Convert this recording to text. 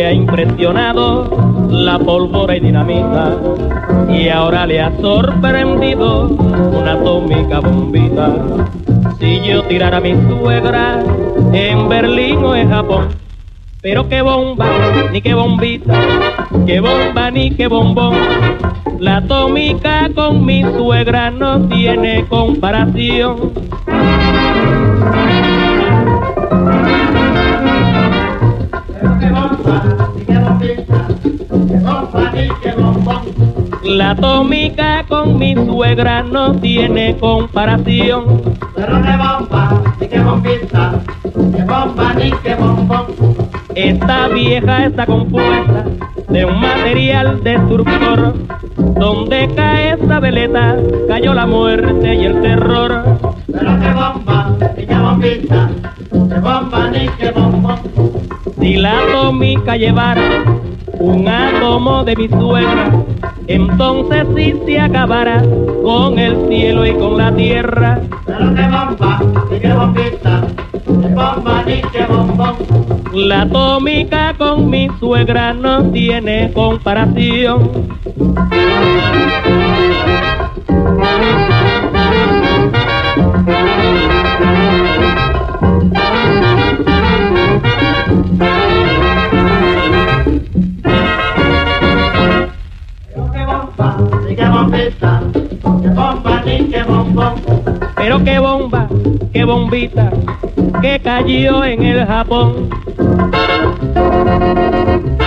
ha impresionado la pólvora y dinamita, y ahora le ha sorprendido una atómica bombita. Si yo tirara a mi suegra en Berlín o en Japón, pero qué bomba, ni qué bombita, qué bomba ni qué bombón. La atómica con mi suegra no tiene comparación. Pero qué bomba, ni qué bombita, qué bomba ni qué bombón. La atómica con mi suegra no tiene comparación. Pero qué bomba, ni qué bombita, qué bomba ni qué bombón. Esta vieja está compuesta de un material destructor. Donde cae esta veleta, cayó la muerte y el terror. Pero qué bomba, ni qué bombita, qué bomba ni qué bombón. Si la atómica llevara un átomo de mi suegra, entonces sí se acabara con el cielo y con la tierra. Pero qué bomba, ni qué bombita, qué bomba ni qué bombón. La atómica con mi suegra no tiene comparación. Pero qué bomba, ni qué bombita, qué bomba ni qué bombón. Pero qué bomba, qué bombita, que cayó en el Japón.